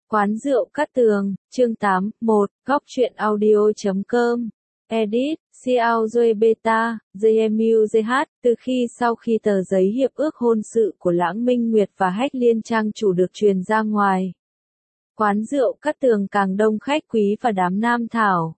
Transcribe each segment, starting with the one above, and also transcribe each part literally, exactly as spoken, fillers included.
Quán rượu Cát Tường, chương tám, một, góc truyện audio chấm com, edit, Xiao Beta, gi em u giê hát, từ khi sau khi tờ giấy hiệp ước hôn sự của Lãng Minh Nguyệt và Hách Liên Trang chủ được truyền ra ngoài. Quán rượu Cát Tường càng đông khách quý và đám nam thảo.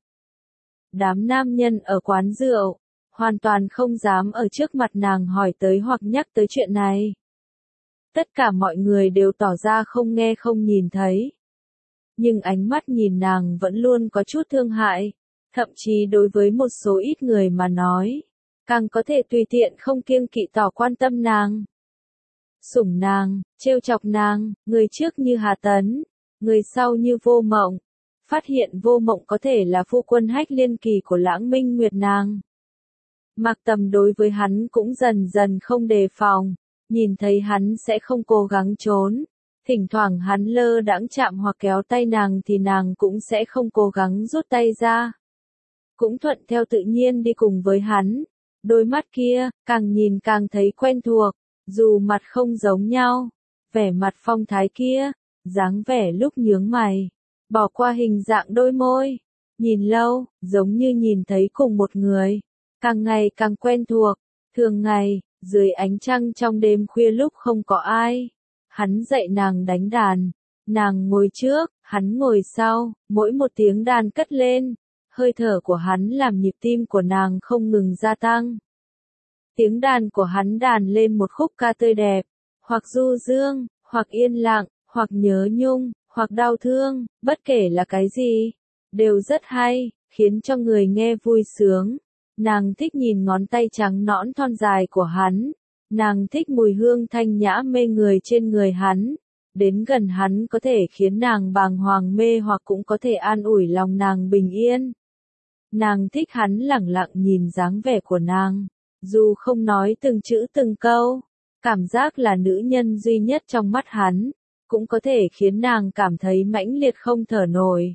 Đám nam nhân ở quán rượu, hoàn toàn không dám ở trước mặt nàng hỏi tới hoặc nhắc tới chuyện này. Tất cả mọi người đều tỏ ra không nghe không nhìn thấy. Nhưng ánh mắt nhìn nàng vẫn luôn có chút thương hại, thậm chí đối với một số ít người mà nói, càng có thể tùy tiện không kiêng kỵ tỏ quan tâm nàng. Sủng nàng, trêu chọc nàng, người trước như Hà Tấn, người sau như Vô Mộng. Phát hiện Vô Mộng có thể là phu quân Hách Liên Kỳ của Lãng Minh Nguyệt nàng. Mạc Tầm đối với hắn cũng dần dần không đề phòng, nhìn thấy hắn sẽ không cố gắng trốn. Thỉnh thoảng hắn lơ đãng chạm hoặc kéo tay nàng thì nàng cũng sẽ không cố gắng rút tay ra. Cũng thuận theo tự nhiên đi cùng với hắn. Đôi mắt kia, càng nhìn càng thấy quen thuộc, dù mặt không giống nhau. Vẻ mặt phong thái kia, dáng vẻ lúc nhướng mày, bỏ qua hình dạng đôi môi. Nhìn lâu, giống như nhìn thấy cùng một người. Càng ngày càng quen thuộc, thường ngày, dưới ánh trăng trong đêm khuya lúc không có ai. Hắn dạy nàng đánh đàn, nàng ngồi trước, hắn ngồi sau, mỗi một tiếng đàn cất lên, hơi thở của hắn làm nhịp tim của nàng không ngừng gia tăng. Tiếng đàn của hắn đàn lên một khúc ca tươi đẹp, hoặc du dương, hoặc yên lặng, hoặc nhớ nhung, hoặc đau thương, bất kể là cái gì, đều rất hay, khiến cho người nghe vui sướng. Nàng thích nhìn ngón tay trắng nõn thon dài của hắn. Nàng thích mùi hương thanh nhã mê người trên người hắn. Đến gần hắn có thể khiến nàng bàng hoàng mê hoặc cũng có thể an ủi lòng nàng bình yên. Nàng thích hắn lẳng lặng nhìn dáng vẻ của nàng. Dù không nói từng chữ từng câu, cảm giác là nữ nhân duy nhất trong mắt hắn, cũng có thể khiến nàng cảm thấy mãnh liệt không thở nổi.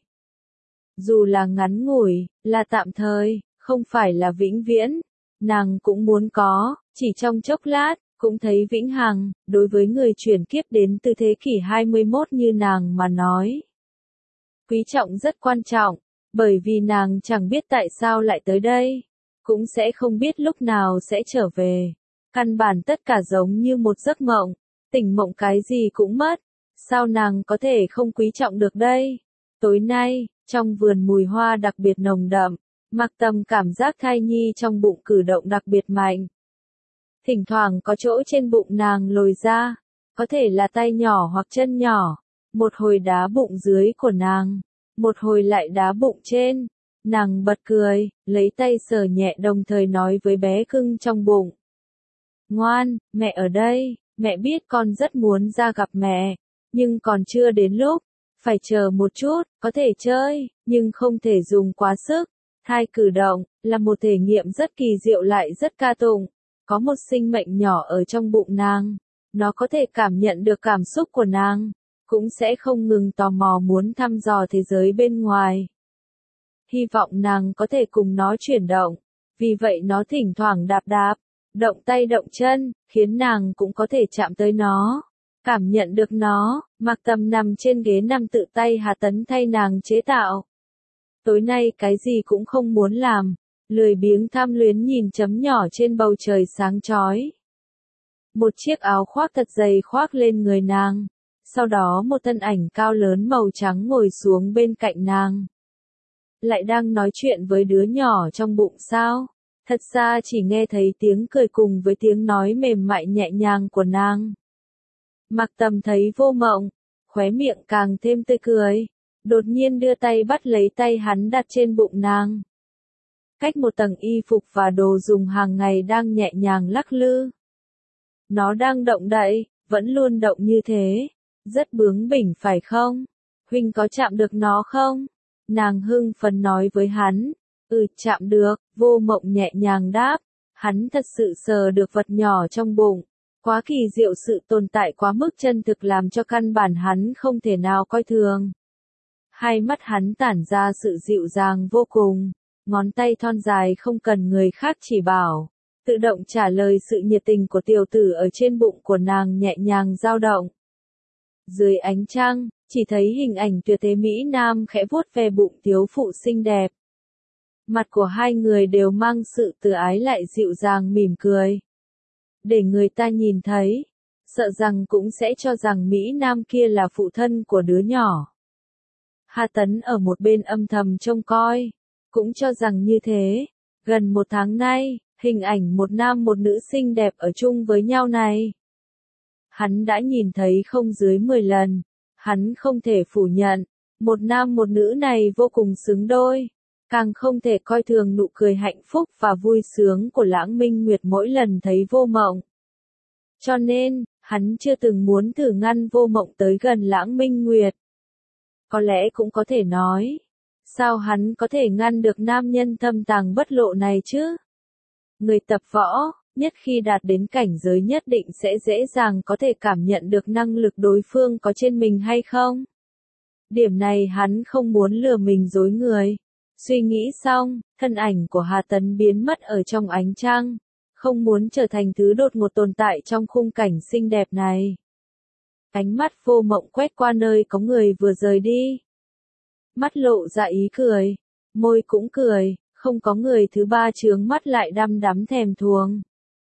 Dù là ngắn ngủi, là tạm thời, không phải là vĩnh viễn, nàng cũng muốn có. Chỉ trong chốc lát, cũng thấy vĩnh hằng, đối với người chuyển kiếp đến từ thế kỷ hai mươi mốt như nàng mà nói. Quý trọng rất quan trọng, bởi vì nàng chẳng biết tại sao lại tới đây, cũng sẽ không biết lúc nào sẽ trở về. Căn bản tất cả giống như một giấc mộng, tỉnh mộng cái gì cũng mất, sao nàng có thể không quý trọng được đây? Tối nay, trong vườn mùi hoa đặc biệt nồng đậm, Mạc Tầm cảm giác thai nhi trong bụng cử động đặc biệt mạnh. Thỉnh thoảng có chỗ trên bụng nàng lồi ra, có thể là tay nhỏ hoặc chân nhỏ, một hồi đá bụng dưới của nàng, một hồi lại đá bụng trên. Nàng bật cười, lấy tay sờ nhẹ đồng thời nói với bé cưng trong bụng. Ngoan, mẹ ở đây, mẹ biết con rất muốn ra gặp mẹ, nhưng còn chưa đến lúc, phải chờ một chút, có thể chơi, nhưng không thể dùng quá sức. Hai cử động, là một thể nghiệm rất kỳ diệu lại rất ca tụng. Có một sinh mệnh nhỏ ở trong bụng nàng, nó có thể cảm nhận được cảm xúc của nàng, cũng sẽ không ngừng tò mò muốn thăm dò thế giới bên ngoài. Hy vọng nàng có thể cùng nó chuyển động, vì vậy nó thỉnh thoảng đạp đạp, động tay động chân, khiến nàng cũng có thể chạm tới nó, cảm nhận được nó. Mạc Tầm nằm trên ghế nằm tự tay Hà Tấn thay nàng chế tạo. Tối nay cái gì cũng không muốn làm. Lười biếng tham luyến nhìn chấm nhỏ trên bầu trời sáng chói. Một chiếc áo khoác thật dày khoác lên người nàng. Sau đó một thân ảnh cao lớn màu trắng ngồi xuống bên cạnh nàng. Lại đang nói chuyện với đứa nhỏ trong bụng sao? Thật ra chỉ nghe thấy tiếng cười cùng với tiếng nói mềm mại nhẹ nhàng của nàng. Mạc Tầm thấy Vô Mộng, khóe miệng càng thêm tươi cười. Đột nhiên đưa tay bắt lấy tay hắn đặt trên bụng nàng. Cách một tầng y phục và đồ dùng hàng ngày đang nhẹ nhàng lắc lư. Nó đang động đậy, vẫn luôn động như thế. Rất bướng bỉnh phải không? Huynh có chạm được nó không? Nàng hưng phấn nói với hắn. Ừ, chạm được. Vô Mộng nhẹ nhàng đáp. Hắn thật sự sờ được vật nhỏ trong bụng. Quá kỳ diệu, sự tồn tại quá mức chân thực làm cho căn bản hắn không thể nào coi thường. Hai mắt hắn tản ra sự dịu dàng vô cùng. Ngón tay thon dài không cần người khác chỉ bảo, tự động trả lời sự nhiệt tình của tiểu tử ở trên bụng của nàng nhẹ nhàng dao động. Dưới ánh trăng, chỉ thấy hình ảnh tuyệt thế Mỹ Nam khẽ vuốt ve bụng thiếu phụ xinh đẹp. Mặt của hai người đều mang sự từ ái lại dịu dàng mỉm cười. Để người ta nhìn thấy, sợ rằng cũng sẽ cho rằng Mỹ Nam kia là phụ thân của đứa nhỏ. Hà Tấn ở một bên âm thầm trông coi, cũng cho rằng như thế. Gần một tháng nay, hình ảnh một nam một nữ xinh đẹp ở chung với nhau này, hắn đã nhìn thấy không dưới mười lần, hắn không thể phủ nhận, một nam một nữ này vô cùng xứng đôi, càng không thể coi thường nụ cười hạnh phúc và vui sướng của Lãng Minh Nguyệt mỗi lần thấy Vô Mộng. Cho nên, hắn chưa từng muốn thử ngăn Vô Mộng tới gần Lãng Minh Nguyệt. Có lẽ cũng có thể nói, sao hắn có thể ngăn được nam nhân thâm tàng bất lộ này chứ? Người tập võ, nhất khi đạt đến cảnh giới nhất định sẽ dễ dàng có thể cảm nhận được năng lực đối phương có trên mình hay không. Điểm này hắn không muốn lừa mình dối người. Suy nghĩ xong, thân ảnh của Hà Tấn biến mất ở trong ánh trăng, không muốn trở thành thứ đột ngột tồn tại trong khung cảnh xinh đẹp này. Ánh mắt Vô Mộng quét qua nơi có người vừa rời đi. Mắt lộ ra ý cười, môi cũng cười, không có người thứ ba chướng mắt lại đăm đắm thèm thuồng.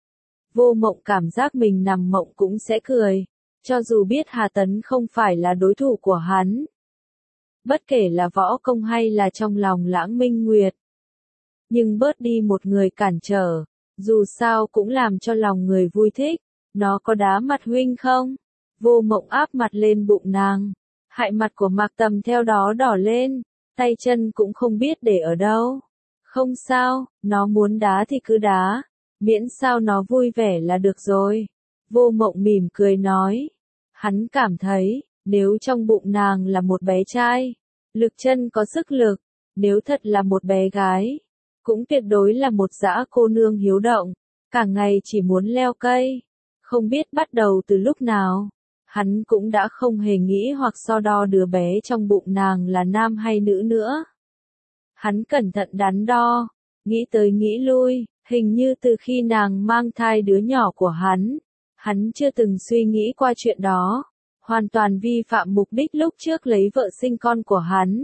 Vô Mộng cảm giác mình nằm mộng cũng sẽ cười, cho dù biết Hà Tấn không phải là đối thủ của hắn. Bất kể là võ công hay là trong lòng Lãng Minh Nguyệt. Nhưng bớt đi một người cản trở, dù sao cũng làm cho lòng người vui thích, nó có đá mặt huynh không? Vô Mộng áp mặt lên bụng nàng, hại mặt của Mạc Tầm theo đó đỏ lên, tay chân cũng không biết để ở đâu. Không sao, nó muốn đá thì cứ đá, miễn sao nó vui vẻ là được rồi. Vô Mộng mỉm cười nói, hắn cảm thấy, nếu trong bụng nàng là một bé trai, lực chân có sức lực, nếu thật là một bé gái, cũng tuyệt đối là một dã cô nương hiếu động, cả ngày chỉ muốn leo cây. Không biết bắt đầu từ lúc nào, hắn cũng đã không hề nghĩ hoặc so đo đứa bé trong bụng nàng là nam hay nữ nữa. Hắn cẩn thận đắn đo, nghĩ tới nghĩ lui, hình như từ khi nàng mang thai đứa nhỏ của hắn, hắn chưa từng suy nghĩ qua chuyện đó, hoàn toàn vi phạm mục đích lúc trước lấy vợ sinh con của hắn.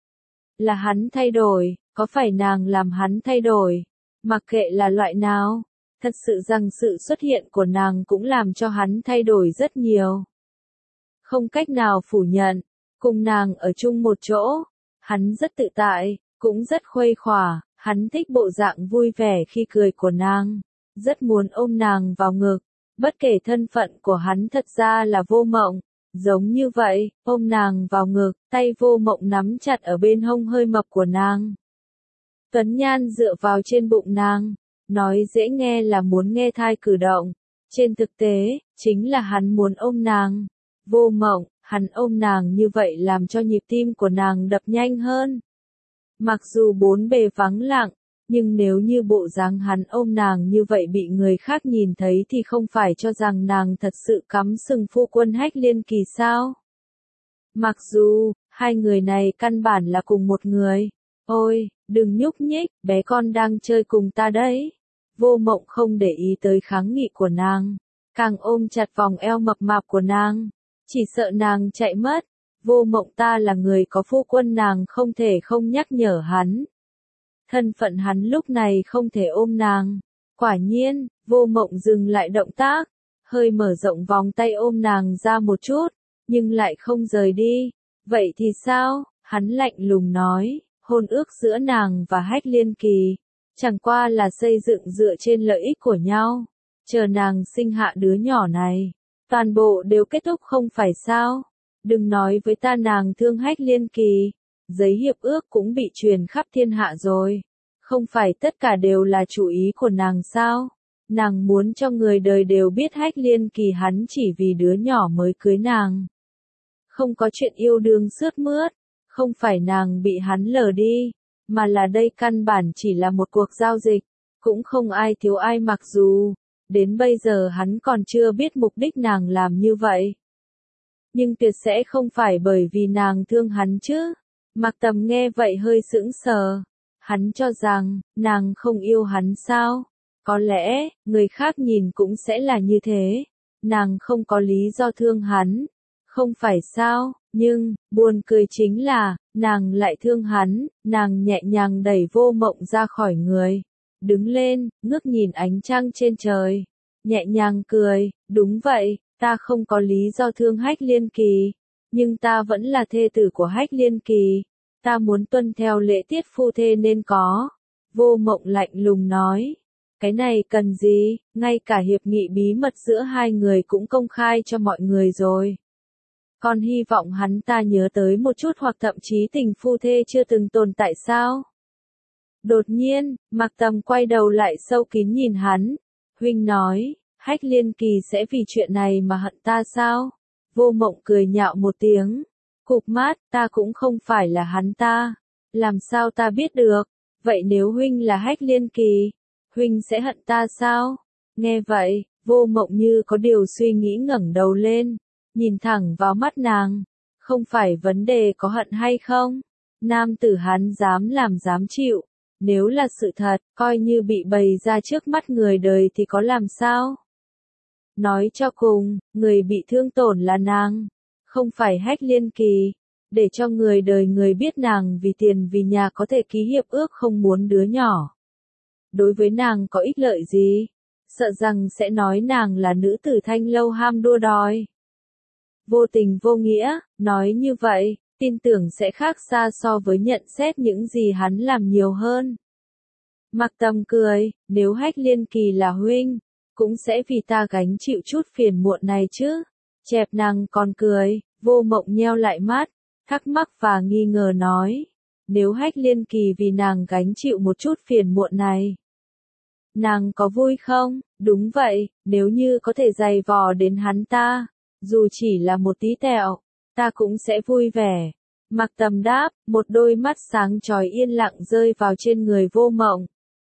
Là hắn thay đổi, có phải nàng làm hắn thay đổi, mặc kệ là loại nào, thật sự rằng sự xuất hiện của nàng cũng làm cho hắn thay đổi rất nhiều. Không cách nào phủ nhận, cùng nàng ở chung một chỗ, hắn rất tự tại, cũng rất khuây khỏa, hắn thích bộ dạng vui vẻ khi cười của nàng, rất muốn ôm nàng vào ngực, bất kể thân phận của hắn thật ra là Vô Mộng, giống như vậy, ôm nàng vào ngực, tay Vô Mộng nắm chặt ở bên hông hơi mập của nàng. Tuấn Nhan dựa vào trên bụng nàng, nói dễ nghe là muốn nghe thai cử động, trên thực tế, chính là hắn muốn ôm nàng. Vô Mộng, hắn ôm nàng như vậy làm cho nhịp tim của nàng đập nhanh hơn. Mặc dù bốn bề vắng lặng, nhưng nếu như bộ dáng hắn ôm nàng như vậy bị người khác nhìn thấy thì không phải cho rằng nàng thật sự cắm sừng phu quân Hách Liên Kỳ sao? Mặc dù, hai người này căn bản là cùng một người. Ôi, đừng nhúc nhích, bé con đang chơi cùng ta đấy. Vô Mộng không để ý tới kháng nghị của nàng, càng ôm chặt vòng eo mập mạp của nàng, chỉ sợ nàng chạy mất. Vô Mộng ta là người có phu quân, nàng không thể không nhắc nhở hắn. Thân phận hắn lúc này không thể ôm nàng. Quả nhiên, Vô Mộng dừng lại động tác, hơi mở rộng vòng tay ôm nàng ra một chút, nhưng lại không rời đi. Vậy thì sao? Hắn lạnh lùng nói, hôn ước giữa nàng và Hách Liên Kỳ, chẳng qua là xây dựng dựa trên lợi ích của nhau. Chờ nàng sinh hạ đứa nhỏ này, toàn bộ đều kết thúc không phải sao? Đừng nói với ta nàng thương Hách Liên Kỳ, giấy hiệp ước cũng bị truyền khắp thiên hạ rồi. Không phải tất cả đều là chủ ý của nàng sao? Nàng muốn cho người đời đều biết Hách Liên Kỳ hắn chỉ vì đứa nhỏ mới cưới nàng. Không có chuyện yêu đương sướt mướt, không phải nàng bị hắn lờ đi, mà là đây căn bản chỉ là một cuộc giao dịch, cũng không ai thiếu ai, mặc dù đến bây giờ hắn còn chưa biết mục đích nàng làm như vậy. Nhưng tuyệt sẽ không phải bởi vì nàng thương hắn chứ. Mạc Tầm nghe vậy hơi sững sờ. Hắn cho rằng, nàng không yêu hắn sao? Có lẽ, người khác nhìn cũng sẽ là như thế. Nàng không có lý do thương hắn. Không phải sao, nhưng, buồn cười chính là, nàng lại thương hắn, nàng nhẹ nhàng đẩy Vô Mộng ra khỏi người. Đứng lên, ngước nhìn ánh trăng trên trời. Nhẹ nhàng cười, đúng vậy, ta không có lý do thương Hách Liên Kỳ. Nhưng ta vẫn là thê tử của Hách Liên Kỳ. Ta muốn tuân theo lễ tiết phu thê nên có. Vô Mộng lạnh lùng nói. Cái này cần gì, ngay cả hiệp nghị bí mật giữa hai người cũng công khai cho mọi người rồi. Còn hy vọng hắn ta nhớ tới một chút hoặc thậm chí tình phu thê chưa từng tồn tại sao? Đột nhiên, Mạc Tầm quay đầu lại sâu kín nhìn hắn. Huynh nói, Hách Liên Kỳ sẽ vì chuyện này mà hận ta sao? Vô Mộng cười nhạo một tiếng. Cụp mắt, ta cũng không phải là hắn ta. Làm sao ta biết được? Vậy nếu huynh là Hách Liên Kỳ, huynh sẽ hận ta sao? Nghe vậy, Vô Mộng như có điều suy nghĩ ngẩng đầu lên, nhìn thẳng vào mắt nàng. Không phải vấn đề có hận hay không? Nam tử hắn dám làm dám chịu. Nếu là sự thật, coi như bị bày ra trước mắt người đời thì có làm sao? Nói cho cùng, người bị thương tổn là nàng, không phải Hách Liên Kỳ. Để cho người đời người biết nàng vì tiền vì nhà có thể ký hiệp ước không muốn đứa nhỏ. Đối với nàng có ích lợi gì? Sợ rằng sẽ nói nàng là nữ tử thanh lâu ham đua đòi. Vô tình vô nghĩa, nói như vậy, tin tưởng sẽ khác xa so với nhận xét những gì hắn làm nhiều hơn. Mạc Tầm cười, nếu Hách Liên Kỳ là huynh, cũng sẽ vì ta gánh chịu chút phiền muộn này chứ. Chẹp nàng còn cười, Vô Mộng nheo lại mắt, thắc mắc và nghi ngờ nói. Nếu Hách Liên Kỳ vì nàng gánh chịu một chút phiền muộn này, nàng có vui không? Đúng vậy, nếu như có thể giày vò đến hắn ta, dù chỉ là một tí tẹo, ta cũng sẽ vui vẻ. Mạc Tầm đáp, một đôi mắt sáng chói yên lặng rơi vào trên người Vô Mộng.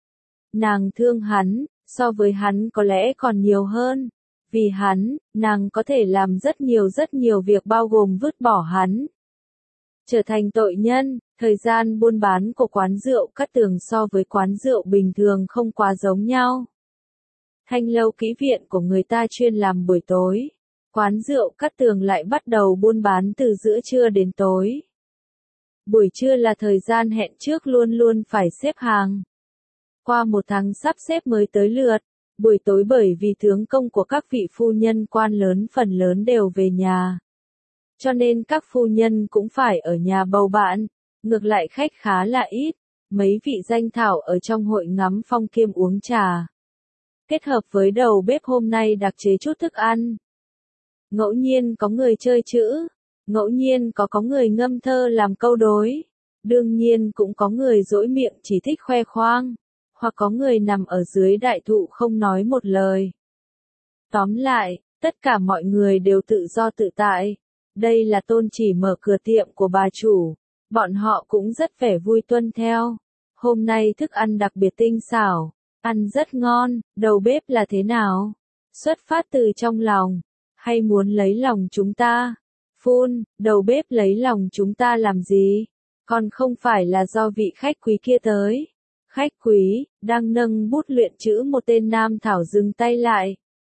Nàng thương hắn, so với hắn có lẽ còn nhiều hơn. Vì hắn, nàng có thể làm rất nhiều rất nhiều việc bao gồm vứt bỏ hắn. Trở thành tội nhân, thời gian buôn bán của quán rượu Cát Tường so với quán rượu bình thường không quá giống nhau. Thanh lâu kỹ viện của người ta chuyên làm buổi tối. Quán rượu Cát Tường lại bắt đầu buôn bán từ giữa trưa đến tối. Buổi trưa là thời gian hẹn trước luôn luôn phải xếp hàng. Qua một tháng sắp xếp mới tới lượt. Buổi tối bởi vì tướng công của các vị phu nhân quan lớn phần lớn đều về nhà. Cho nên các phu nhân cũng phải ở nhà bầu bạn. Ngược lại khách khá là ít. Mấy vị danh thảo ở trong hội ngắm phong kiêm uống trà. Kết hợp với đầu bếp hôm nay đặc chế chút thức ăn. Ngẫu nhiên có người chơi chữ. Ngẫu nhiên có có người ngâm thơ làm câu đối. Đương nhiên cũng có người dỗi miệng chỉ thích khoe khoang. Hoặc có người nằm ở dưới đại thụ không nói một lời. Tóm lại, tất cả mọi người đều tự do tự tại. Đây là tôn chỉ mở cửa tiệm của bà chủ. Bọn họ cũng rất vẻ vui tuân theo. Hôm nay thức ăn đặc biệt tinh xảo. Ăn rất ngon, đầu bếp là thế nào? Xuất phát từ trong lòng. Hay muốn lấy lòng chúng ta? Phun, đầu bếp lấy lòng chúng ta làm gì? Còn không phải là do vị khách quý kia tới. Khách quý, đang nâng bút luyện chữ một tên nam thảo dừng tay lại.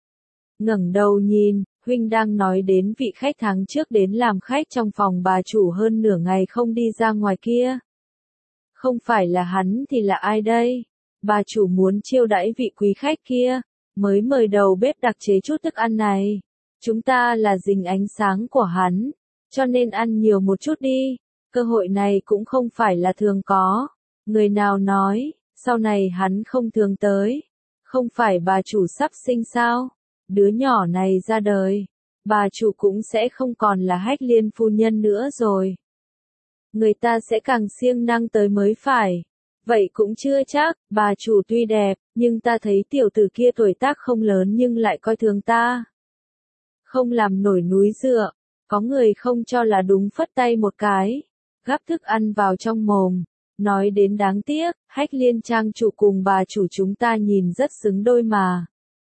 Ngẩng đầu nhìn, huynh đang nói đến vị khách tháng trước đến làm khách trong phòng bà chủ hơn nửa ngày không đi ra ngoài kia. Không phải là hắn thì là ai đây? Bà chủ muốn chiêu đãi vị quý khách kia, mới mời đầu bếp đặc chế chút thức ăn này. Chúng ta là dình ánh sáng của hắn, cho nên ăn nhiều một chút đi. Cơ hội này cũng không phải là thường có. Người nào nói, sau này hắn không thường tới. Không phải bà chủ sắp sinh sao? Đứa nhỏ này ra đời, bà chủ cũng sẽ không còn là Hách Liên phu nhân nữa rồi. Người ta sẽ càng siêng năng tới mới phải. Vậy cũng chưa chắc, bà chủ tuy đẹp, nhưng ta thấy tiểu tử kia tuổi tác không lớn nhưng lại coi thường ta. Không làm nổi núi dựa, có người không cho là đúng phất tay một cái, gắp thức ăn vào trong mồm. Nói đến đáng tiếc, Hách Liên trang chủ cùng bà chủ chúng ta nhìn rất xứng đôi mà.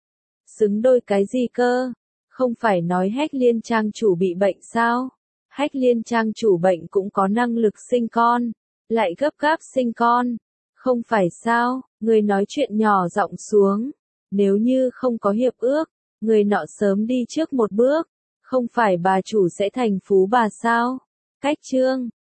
Xứng đôi cái gì cơ? Không phải nói Hách Liên trang chủ bị bệnh sao? Hách Liên trang chủ bệnh cũng có năng lực sinh con, lại gấp gáp sinh con. Không phải sao? Người nói chuyện nhỏ giọng xuống. Nếu như không có hiệp ước, người nọ sớm đi trước một bước. Không phải bà chủ sẽ thành phú bà sao? Cách chương